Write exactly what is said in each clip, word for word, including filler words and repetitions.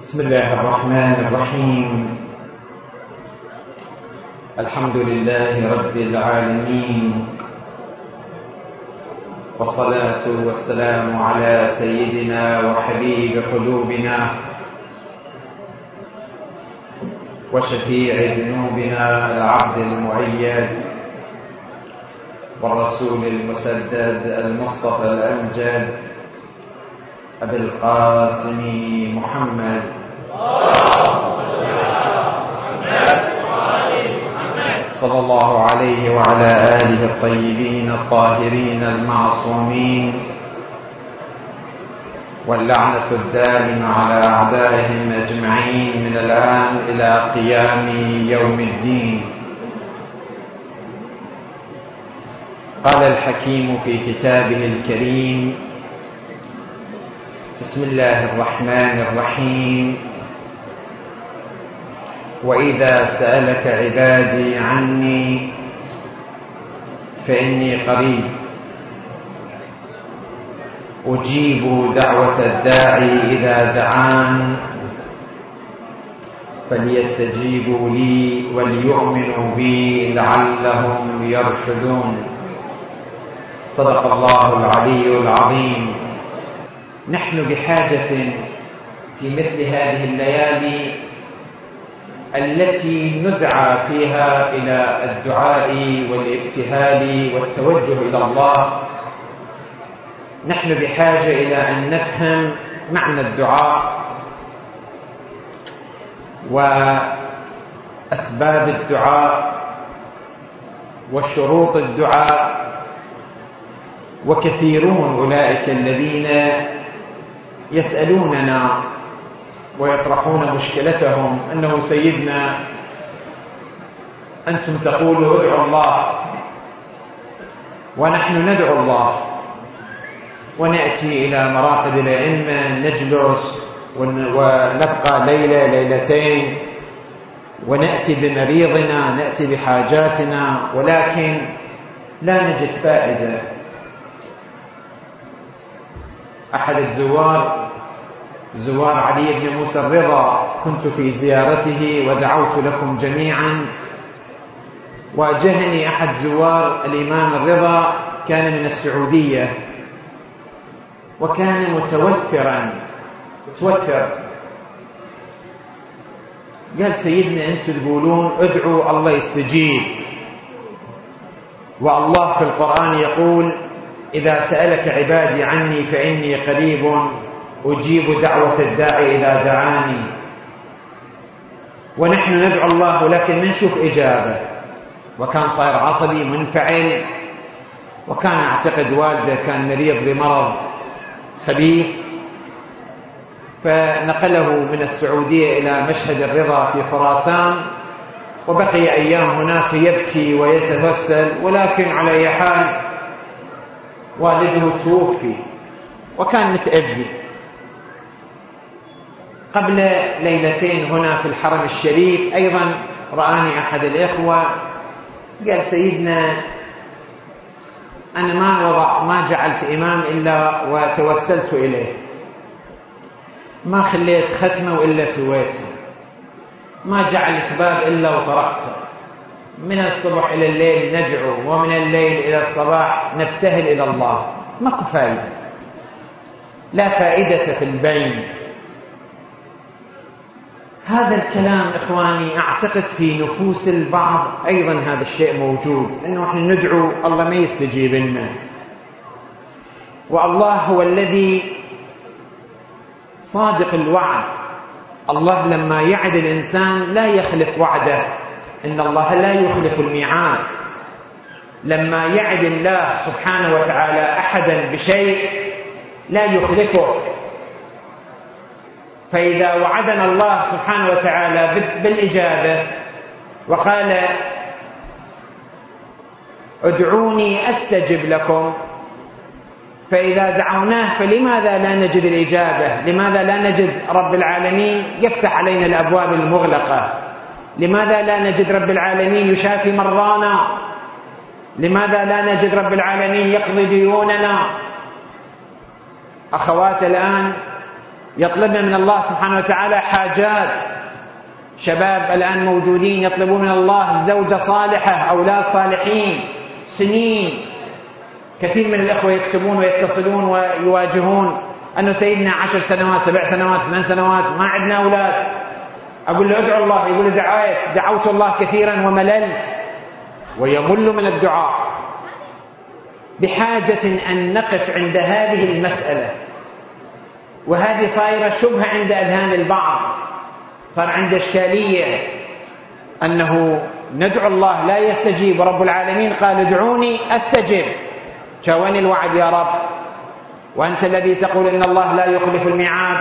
بسم الله الرحمن الرحيم. الحمد لله رب العالمين، والصلاة والسلام على سيدنا وحبيب قلوبنا وشفيع ذنوبنا العبد المؤيد والرسول المسدد المصطفى الأمجد أبي القاسم محمد صلى الله عليه وعلى آله الطيبين الطاهرين المعصومين، واللعنة الدائمة على أعدائهم أجمعين من الآن إلى قيام يوم الدين. قال الحكيم في كتابه الكريم: بسم الله الرحمن الرحيم: وإذا سألك عبادي عني فإني قريب أجيب دعوة الداعي إذا دعان فليستجيبوا لي وليؤمنوا بي لعلهم يرشدون. صدق الله العلي العظيم. نحن بحاجة في مثل هذه الليالي التي ندعى فيها إلى الدعاء والابتهال والتوجه إلى الله، نحن بحاجة إلى أن نفهم معنى الدعاء وأسباب الدعاء وشروط الدعاء. وكثيرون أولئك الذين يسألوننا ويطرحون مشكلتهم أنه سيدنا أنتم تقولوا ادعوا الله، ونحن ندعو الله ونأتي إلى مراقد الأئمة نجلس ونبقى ليلة ليلتين ونأتي بمريضنا نأتي بحاجاتنا، ولكن لا نجد فائدة. أحد الزوار زوار علي بن موسى الرضا كنت في زيارته ودعوت لكم جميعا، واجهني أحد زوار الإمام الرضا كان من السعودية وكان متوترا متوتر قال: سيدنا أنتم تقولون ادعوا الله يستجيب، والله في القرآن يقول: إذا سألك عبادي عني فإني قريب أجيب دعوة الداعي إذا دعاني. ونحن ندعو الله ولكن ما نشوف إجابة. وكان صاير عصبي منفعل، وكان أعتقد والده كان مريض بمرض خبيث، فنقله من السعودية إلى مشهد الرضا في خراسان، وبقي أيام هناك يبكي ويتغسل. ولكن على أي حال والده توفي وكان متأذي. قبل ليلتين هنا في الحرم الشريف أيضا رآني أحد الإخوة قال: سيدنا أنا ما وضع ما جعلت إمام إلا وتوسلت إليه، ما خليت ختمة إلا سويته، ما جعلت باب إلا وطرقته، من الصبح إلى الليل ندعو، ومن الليل إلى الصباح نبتهل إلى الله. ماكو فائدة، لا فائدة في البين. هذا الكلام إخواني أعتقد في نفوس البعض أيضا هذا الشيء موجود، أنه نحن ندعو الله ما يستجيب لنا، والله هو الذي صادق الوعد. الله لما يعد الإنسان لا يخلف وعده، إن الله لا يخلف الميعاد. لما يعد الله سبحانه وتعالى أحدا بشيء لا يخلفه. فإذا وعدنا الله سبحانه وتعالى بالإجابة وقال: ادعوني أستجب لكم، فإذا دعوناه فلماذا لا نجد الإجابة؟ لماذا لا نجد رب العالمين يفتح علينا الأبواب المغلقة؟ لماذا لا نجد رب العالمين يشافي مرضانا؟ لماذا لا نجد رب العالمين يقضي ديوننا؟ أخوات الآن يطلبن من الله سبحانه وتعالى حاجات. شباب الآن موجودين يطلبون من الله زوجة صالحة، أولاد صالحين، سنين. كثير من الإخوة يكتبون ويتصلون ويواجهون أنه سيدنا عشر سنوات، سبع سنوات، ثمان سنوات ما عندنا أولاد. أقول له ادعو الله، يقول دعيت دعوت الله كثيرا ومللت، ويمل من الدعاء. بحاجة أن نقف عند هذه المسألة، وهذه صايرة شبهة عند أذهان البعض، صار عنده إشكالية أنه ندعو الله لا يستجيب، ورب العالمين قال ادعوني أستجب. جاءني الوعد يا رب، وأنت الذي تقول إن الله لا يخلف الميعاد.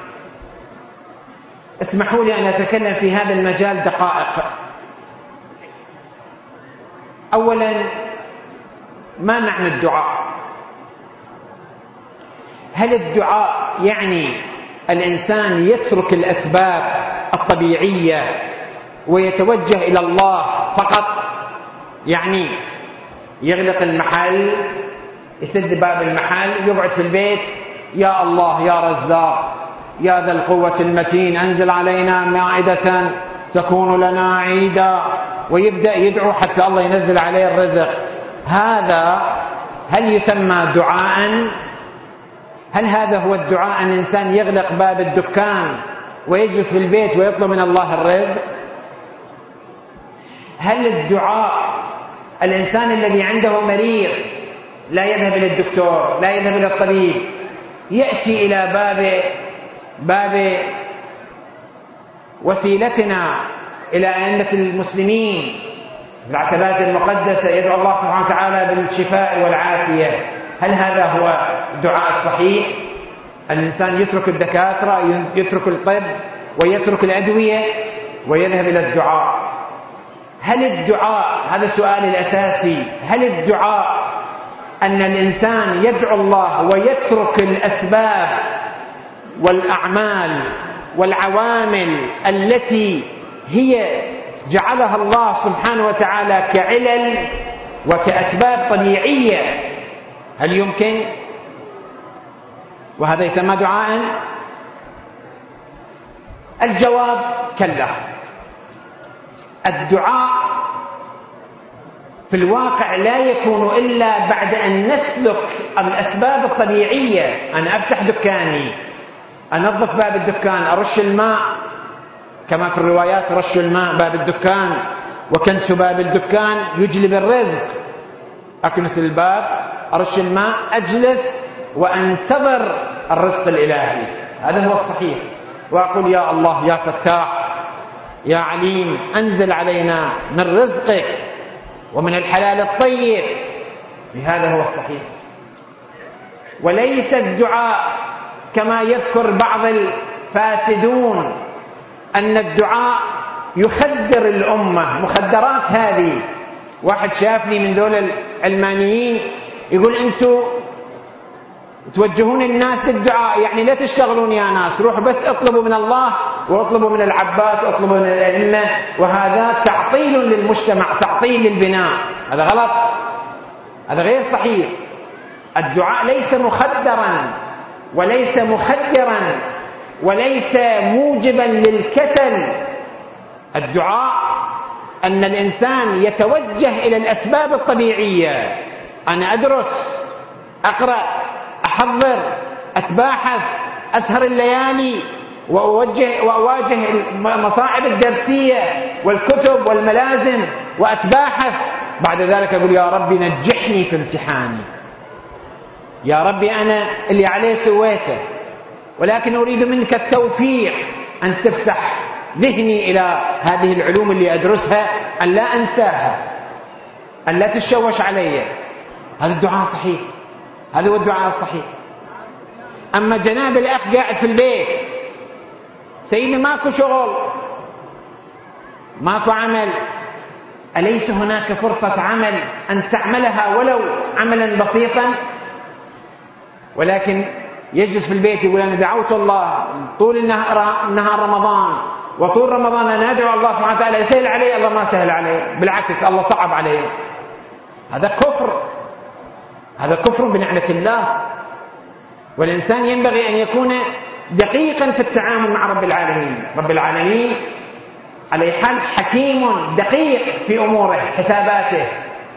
اسمحوا لي أن أتكلم في هذا المجال دقائق. أولا، ما معنى الدعاء؟ هل الدعاء يعني الإنسان يترك الأسباب الطبيعية ويتوجه إلى الله فقط؟ يعني يغلق المحل، يسد باب المحل، يقعد في البيت، يا الله يا رزاق يا ذا القوة المتين أنزل علينا مائدة تكون لنا عيدا، ويبدأ يدعو حتى الله ينزل عليه الرزق. هذا هل يسمى دعاء؟ هل هذا هو الدعاء أن الإنسان يغلق باب الدكان ويجلس في البيت ويطلب من الله الرزق؟ هل الدعاء الإنسان الذي عنده مريض لا يذهب إلى الدكتور، لا يذهب إلى الطبيب، يأتي إلى باب باب وسيلتنا إلى أئمة المسلمين بالعتبات المقدسة، يدعو الله سبحانه وتعالى بالشفاء والعافية؟ هل هذا هو الدعاء الصحيح؟ الإنسان يترك الدكاترة، يترك الطب ويترك الأدوية ويذهب إلى الدعاء. هل الدعاء، هذا السؤال الأساسي، هل الدعاء أن الإنسان يدعو الله ويترك الأسباب والأعمال والعوامل التي هي جعلها الله سبحانه وتعالى كعلل وكأسباب طبيعية؟ هل يمكن؟ وهذا يسمى دعاء؟ الجواب كلا. الدعاء في الواقع لا يكون إلا بعد أن نسلك الأسباب الطبيعية. أنا أفتح دكاني، أنظف باب الدكان، أرش الماء، كما في الروايات رش الماء باب الدكان وكنس باب الدكان يجلب الرزق. أكنس الباب، أرش الماء، أجلس وأنتظر الرزق الإلهي. هذا هو الصحيح. وأقول يا الله يا فتاح يا عليم أنزل علينا من رزقك ومن الحلال الطيب. هذا هو الصحيح. وليس الدعاء كما يذكر بعض الفاسدون أن الدعاء يخدر الأمة. مخدرات هذه. واحد شافني من ذول العلمانيين يقول أنتوا توجهون الناس للدعاء، يعني لا تشتغلون يا ناس، روحوا بس اطلبوا من الله واطلبوا من العباس واطلبوا من الأئمة. وهذا تعطيل للمجتمع، تعطيل للبناء. هذا غلط، هذا غير صحيح. الدعاء ليس مخدرا وليس مخدرا وليس موجبا للكسل. الدعاء أن الإنسان يتوجه إلى الأسباب الطبيعية. أنا أدرس، أقرأ، أحضر، أتباحث، أسهر الليالي وأوجه وأواجه المصاعب الدرسية والكتب والملازم وأتباحث. بعد ذلك أقول يا ربي نجحني في امتحاني، يا ربي أنا اللي عليه سويته، ولكن أريد منك التوفيق أن تفتح ذهني إلى هذه العلوم اللي أدرسها، أن لا أنساها، أن لا تشوش علي. هذا الدعاء صحيح، هذا هو الدعاء الصحيح. أما جناب الأخ قاعد في البيت، سيدي ماكو شغل، ماكو عمل، أليس هناك فرصة عمل أن تعملها ولو عملا بسيطا؟ ولكن يجلس في البيت يقول أنا دعوت الله طول النهار, النهار رمضان، وطول رمضان أنا أدعو الله سبحانه وتعالى يسهل عليه، الله ما سهل عليه، بالعكس الله صعب عليه. هذا كفر، هذا كفر بنعمة الله. والإنسان ينبغي أن يكون دقيقا في التعامل مع رب العالمين. رب العالمين على حال حكيم دقيق في أموره حساباته.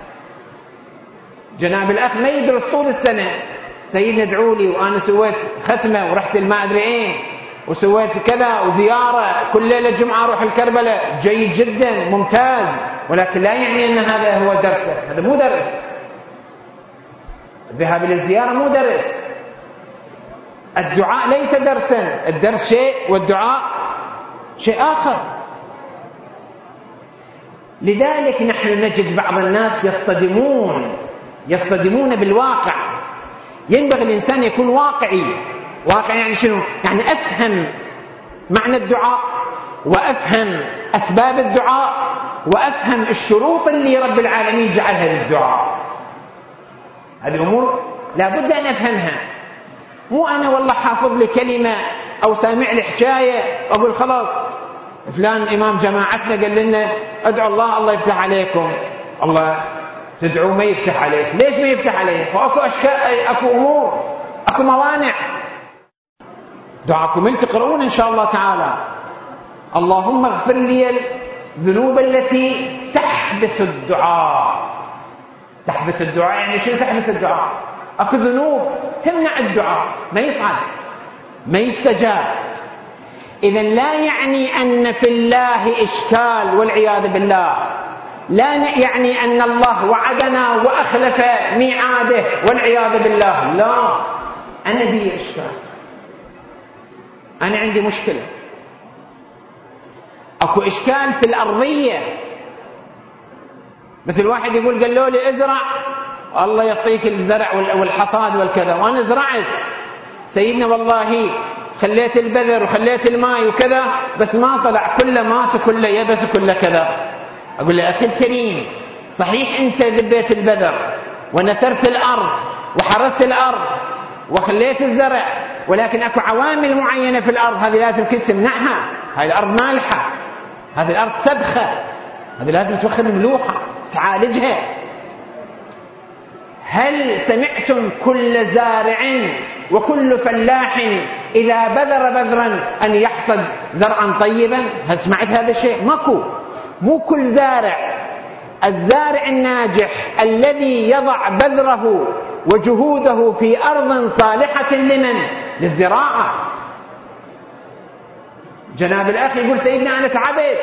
جناب الأخ ما يدرس طول السنة، سيدنا ادعوا لي وأنا سويت ختمة ورحت ما أدري أين وسويت كذا وزيارة كل ليلة جمعة أروح الكربلاء، جيد جدا ممتاز، ولكن لا يعني أن هذا هو درسه. هذا مو درس. الذهاب إلى الزيارة مو درس. الدعاء ليس درسا، الدرس شيء والدعاء شيء آخر. لذلك نحن نجد بعض الناس يصطدمون يصطدمون بالواقع. ينبغي الإنسان يكون واقعي. واقع يعني شنو؟ يعني أفهم معنى الدعاء، وأفهم أسباب الدعاء، وأفهم الشروط اللي رب العالمين جعلها للدعاء. هذه أمور لابد أن أفهمها. مو أنا والله حافظ لي كلمة أو سامع لي حكاية أقول خلاص فلان إمام جماعتنا قال لنا أدعو الله الله يفتح عليكم. الله تدعو ما يفتح عليك. ليش ما يفتح عليك؟ وأكو أشكال، أكو أمور، أكو موانع. دعاكم تقرؤون إن شاء الله تعالى اللهم اغفر لي الذنوب التي تحبس الدعاء. تحبس الدعاء يعني شنو تحبس الدعاء؟ أكو ذنوب تمنع الدعاء، ما يصعد، ما يستجاب. إذن لا يعني أن في الله إشكال والعياذ بالله، لا يعني أن الله وعدنا وأخلف ميعاده والعياذ بالله، لا. أنا بي إشكال، أنا عندي مشكلة. أكو إشكال في الأرضية، مثل واحد يقول قالوا لي ازرع الله يعطيك الزرع والحصاد والكذا، وأنا زرعت سيدنا والله خليت البذر وخليت الماء وكذا، بس ما طلع، كله مات وكله يبس وكله كذا. أقول له أخي الكريم صحيح أنت ذبيت البذر ونثرت الأرض وحرثت الأرض وخليت الزرع، ولكن أكو عوامل معينة في الأرض هذه لازم كنت تمنعها. هاي الأرض مالحة، هذه الأرض سبخة، هذه لازم توخر الملوحة تعالجها. هل سمعتم كل زارع وكل فلاح إذا بذر بذرا أن يحصد زرعا طيبا؟ هل سمعت هذا الشيء؟ ماكو. مو كل زارع. الزارع الناجح الذي يضع بذره وجهوده في أرض صالحة لمن؟ للزراعة. جناب الأخ يقول سيدنا أنا تعبت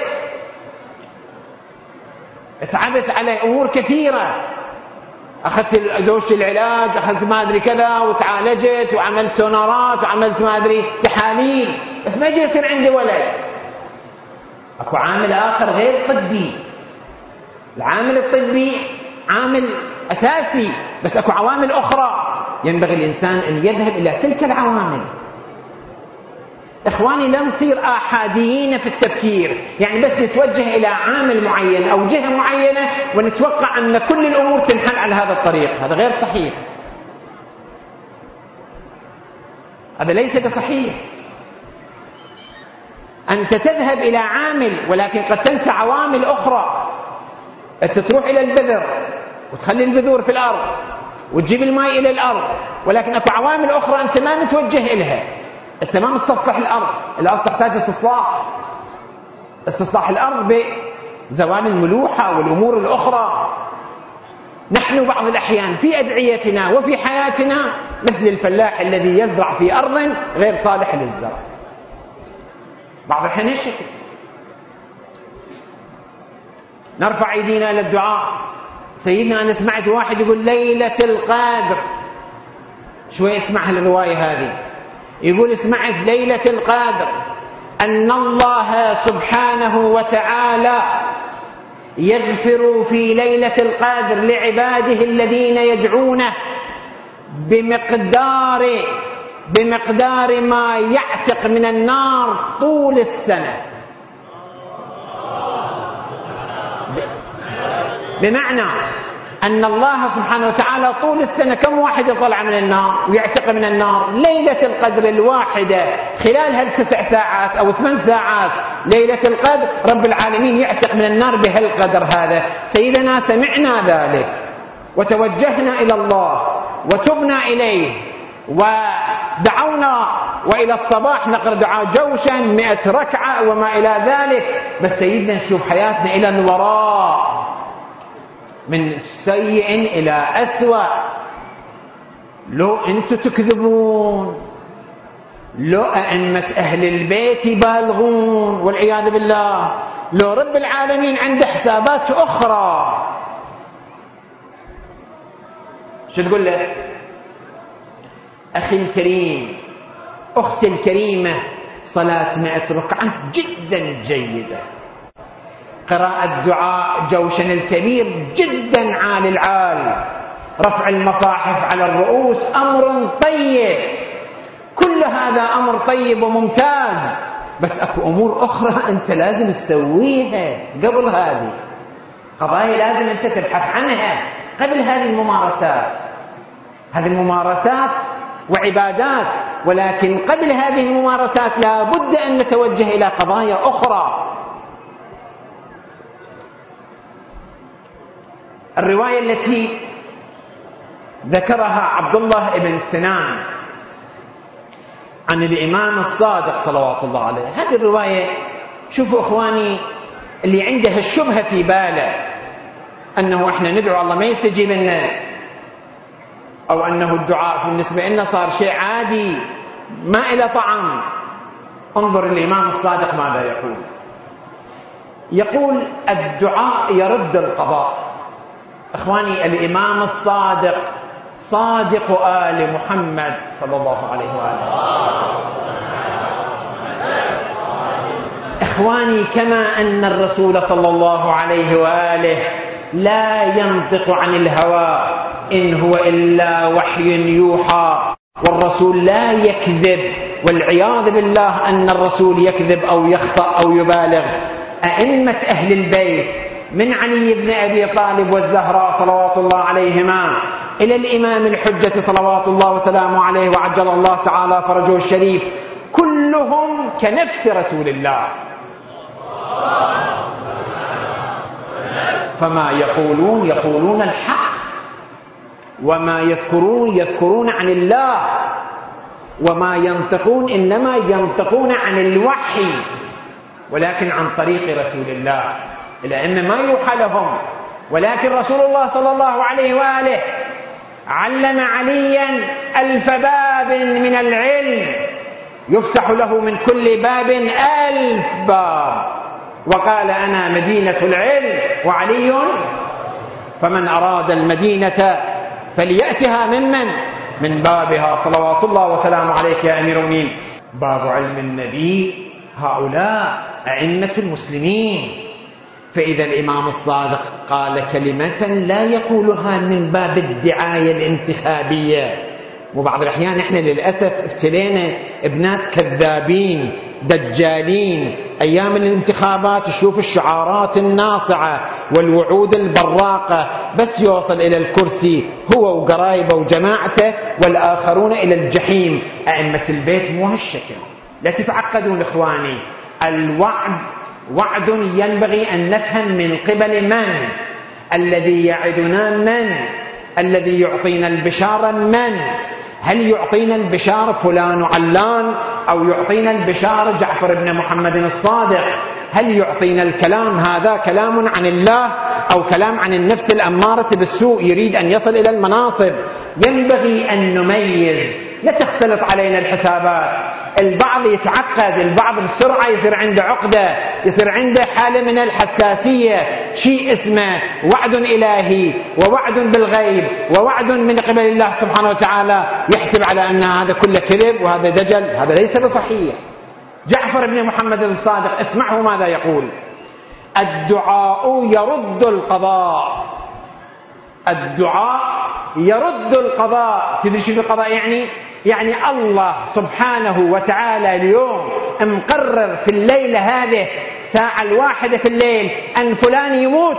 تعبت على أمور كثيرة، أخذت زوجتي العلاج، أخذت ما أدري كذا وتعالجت وعملت سونارات وعملت ما أدري تحاليل، بس ما يجي يصير عندي ولد. أكو عامل آخر غير طبي. العامل الطبي عامل أساسي، بس أكو عوامل أخرى ينبغي الإنسان أن يذهب إلى تلك العوامل. إخواني لا نصير آحاديين في التفكير، يعني بس نتوجه إلى عامل معين أو جهة معينة ونتوقع أن كل الأمور تنحل على هذا الطريق. هذا غير صحيح، هذا ليس بصحيح. أنت تذهب إلى عامل ولكن قد تنسى عوامل أخرى. أنت تروح إلى البذر وتخلي البذور في الأرض وتجيب الماء إلى الأرض، ولكن أكو عوامل أخرى أنت ما متوجه إليها. أنت ما مستصلح الأرض. الأرض تحتاج استصلاح. استصلاح الأرض بزوال الملوحة والأمور الأخرى. نحن بعض الأحيان في أدعيتنا وفي حياتنا مثل الفلاح الذي يزرع في أرض غير صالح للزرع. بعض الأحيان الشكل نرفع أيدينا إلى الدعاء. سيدنا أنا سمعت واحد يقول ليلة القدر، شوي اسمع الرواية هذه، يقول سمعت ليلة القدر أن الله سبحانه وتعالى يغفر في ليلة القدر لعباده الذين يدعونه بمقدار بمقدار ما يعتق من النار طول السنة. بمعنى أن الله سبحانه وتعالى طول السنة كم واحد يطلع من النار ويعتق من النار؟ ليلة القدر الواحدة خلال هالتسع ساعات أو ثمان ساعات ليلة القدر رب العالمين يعتق من النار بهالقدر هذا. سيدنا سمعنا ذلك وتوجهنا إلى الله وتبنا إليه ودعونا وإلى الصباح نقرأ دعاء جوشا مئة ركعة وما إلى ذلك. بس سيدنا نشوف حياتنا إلى الوراء من سيء إلى أسوأ. لو أنتم تكذبون، لو أئمة أهل البيت يبالغون والعياذ بالله، لو رب العالمين عنده حسابات أخرى، شو تقول له؟ أخي الكريم، أختي الكريمة، صلاة مئة ركعة جدا جيدة، قراءة دعاء جوشن الكبير جدا عال العال، رفع المصاحف على الرؤوس أمر طيب، كل هذا أمر طيب وممتاز. بس أكو أمور أخرى أنت لازم تسويها قبل هذه، قضايا لازم أنت تبحث عنها قبل هذه الممارسات. هذه الممارسات وعبادات، ولكن قبل هذه الممارسات لا بد أن نتوجه إلى قضايا أخرى. الرواية التي ذكرها عبد الله بن سنان عن الإمام الصادق صلوات الله عليه، هذه الرواية شوفوا إخواني، اللي عنده الشبهة في باله أنه إحنا ندعو الله ما يستجيب لنا، أو أنه الدعاء بالنسبة لنا صار شيء عادي ما إلى طعم، انظر الإمام الصادق ماذا يقول. يقول الدعاء يرد القضاء. إخواني، الإمام الصادق صادق آل محمد صلى الله عليه وآله. إخواني، كما أن الرسول صلى الله عليه وآله لا ينطق عن الهوى إن هو إلا وحي يوحى، والرسول لا يكذب، والعياذ بالله أن الرسول يكذب أو يخطأ أو يبالغ. أئمة أهل البيت من علي بن أبي طالب والزهراء صلوات الله عليهما إلى الإمام الحجة صلوات الله وسلامه عليه وعجل الله تعالى فرجه الشريف، كلهم كنفس رسول الله، فما يقولون يقولون الحق، وما يذكرون يذكرون عن الله، وما ينطقون إنما ينطقون عن الوحي، ولكن عن طريق رسول الله. الأئمة ما يوحى لهم، ولكن رسول الله صلى الله عليه وآله علم عليا ألف باب من العلم، يفتح له من كل باب ألف باب، وقال أنا مدينة العلم وعلي، فمن أراد المدينة فليأتها ممن من بابها صلوات الله وسلامه عليك يا أمير المؤمنين. باب علم النبي هؤلاء أئمة المسلمين. فإذا الإمام الصادق قال كلمة لا يقولها من باب الدعاية الانتخابية، وبعض الأحيان إحنا للأسف ابتلينا بناس كذابين دجالين أيام الانتخابات، تشوف الشعارات الناصعة والوعود البراقة، بس يوصل إلى الكرسي هو وقرايبه وجماعته، والآخرون إلى الجحيم. أئمة البيت مو هالشكل، لا تتعقدون إخواني. الوعد وعد ينبغي أن نفهم من قبل من الذي يعدنا، من الذي يعطينا البشارة، من هل يعطينا البشارة فلان علان، أو يعطينا البشارة جعفر بن محمد الصادق؟ هل يعطينا الكلام هذا كلام عن الله أو كلام عن النفس الأمارة بالسوء يريد أن يصل إلى المناصب؟ ينبغي أن نميز، لا تختلط علينا الحسابات. البعض يتعقد، البعض بسرعة يصير عنده عقدة، يصير عنده حالة من الحساسية، شيء اسمه وعد إلهي ووعد بالغيب ووعد من قبل الله سبحانه وتعالى، يحسب على أن هذا كله كذب وهذا دجل، هذا ليس بصحيح. جعفر بن محمد الصادق اسمعه ماذا يقول: الدعاء يرد القضاء. الدعاء يرد القضاء. تدري شو القضاء يعني؟ يعني الله سبحانه وتعالى اليوم مقرر في الليلة هذه ساعة الواحدة في الليل أن فلان يموت،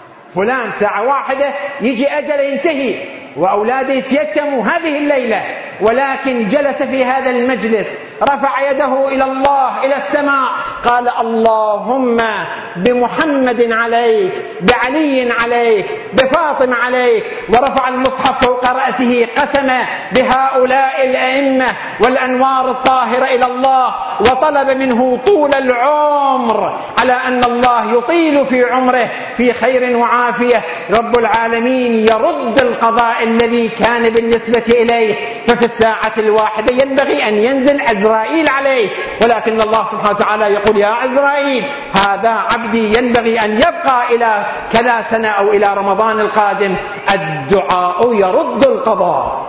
فلان ساعة واحدة يجي أجل ينتهي وأولاده يتيتموا هذه الليلة، ولكن جلس في هذا المجلس، رفع يده إلى الله إلى السماء، قال اللهم بمحمد عليك، بعلي عليك، بفاطمة عليك، ورفع المصحف فوق رأسه، قسم بهؤلاء الأئمة والأنوار الطاهرة إلى الله، وطلب منه طول العمر على أن الله يطيل في عمره في خير وعافية. رب العالمين يرد القضاء الذي كان بالنسبة إليه، ففي الساعة الواحدة ينبغي أن ينزل عزرائيل عليه، ولكن الله سبحانه وتعالى يقول يا عزرائيل هذا عبدي ينبغي أن يبقى إلى كذا سنة أو إلى رمضان القادم. الدعاء يرد القضاء،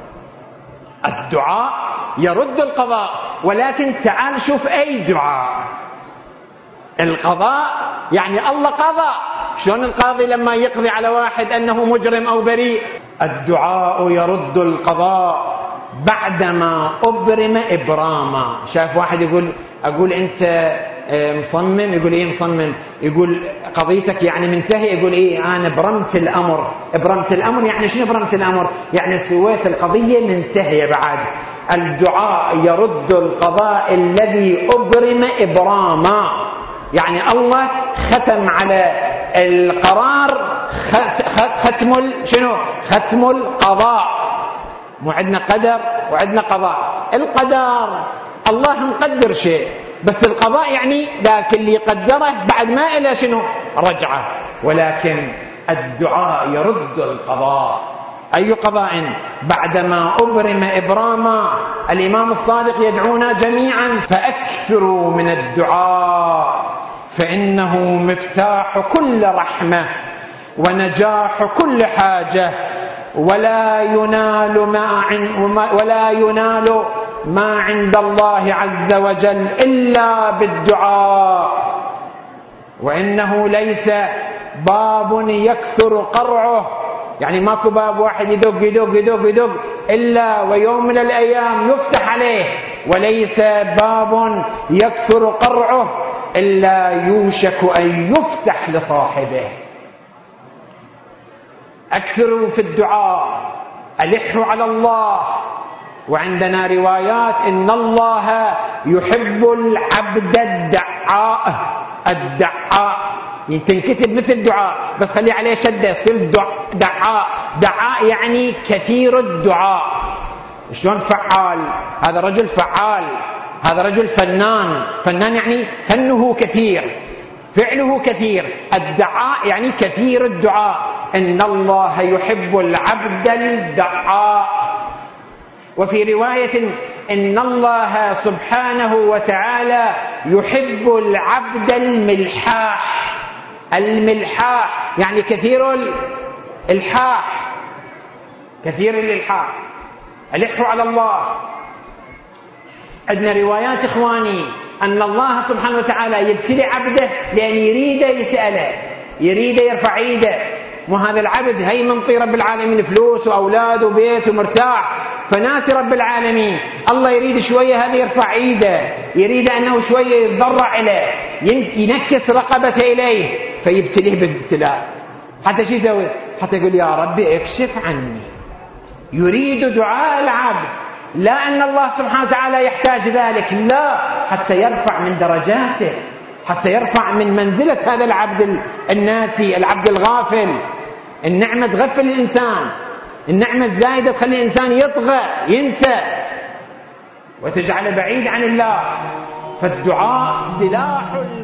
الدعاء يرد القضاء. ولكن تعال شوف أي دعاء. القضاء يعني الله قضى، شلون القاضي لما يقضي على واحد أنه مجرم أو بريء؟ الدعاء يرد القضاء بعدما أبرم إبراما. شاف واحد يقول أقول أنت مصمم، يقول إيه مصمم؟ يقول قضيتك يعني منتهي، يقول إيه أنا برمت الأمر. برمت الأمر يعني شنو برمت الأمر؟ يعني سويت القضية منتهية بعد. الدعاء يرد القضاء الذي أبرم إبراما، يعني الله ختم على القرار ختم شنو؟ ختم القضاء. مو عندنا قدر وعندنا قضاء. القدر الله مقدر شيء، بس القضاء يعني ذاك اللي قدره بعد ما إلى شنو؟ رجعه. ولكن الدعاء يرد القضاء. أي قضاء؟ بعدما أبرم إبراما. الإمام الصادق يدعونا جميعا فأكثروا من الدعاء فإنه مفتاح كل رحمة ونجاح كل حاجة، ولا ينال ما ولا ينال ما عند الله عز وجل إلا بالدعاء. وإنه ليس باب يكثر قرعه، يعني ماكو باب واحد يدق يدق يدق يدق إلا ويوم من الأيام يفتح عليه، وليس باب يكثر قرعه إلا يوشك أن يفتح لصاحبه. أكثروا في الدعاء، ألحوا على الله. وعندنا روايات إن الله يحب العبد الدعاء. الدعاء تنكتب مثل دعاء بس خلي عليه شدة يصير دعاء. دعاء يعني كثير الدعاء. شلون فعال؟ هذا رجل فعال، هذا رجل فنان. فنان يعني فنه كثير، فعله كثير. الدعاء يعني كثير الدعاء. إن الله يحب العبد الدعاء. وفي رواية إن الله سبحانه وتعالى يحب العبد الملحاح. الملحاح يعني كثير الإلحاح، كثير الإلحاح. ألحوا على الله. عندنا روايات إخواني أن الله سبحانه وتعالى يبتلي عبده لأن يريد يسأله، يريد يرفع ايده. مو هذا العبد هي منطي رب العالمين فلوس وأولاد وبيت ومرتاح، فناسي رب العالمين. الله يريد شوية هذا يرفع ايده، يريد أنه شوية يتضرع إليه، ينكس رقبته إليه، فيبتليه بالابتلاء. حتى شو يسوي؟ حتى يقول يا ربي اكشف عني. يريد دعاء العبد، لا أن الله سبحانه وتعالى يحتاج ذلك، لا، حتى يرفع من درجاته، حتى يرفع من منزلة هذا العبد الناسي، العبد الغافل. النعمة تغفل الإنسان، النعمة الزايدة تخلي الإنسان يطغى ينسى وتجعله بعيد عن الله. فالدعاء سلاح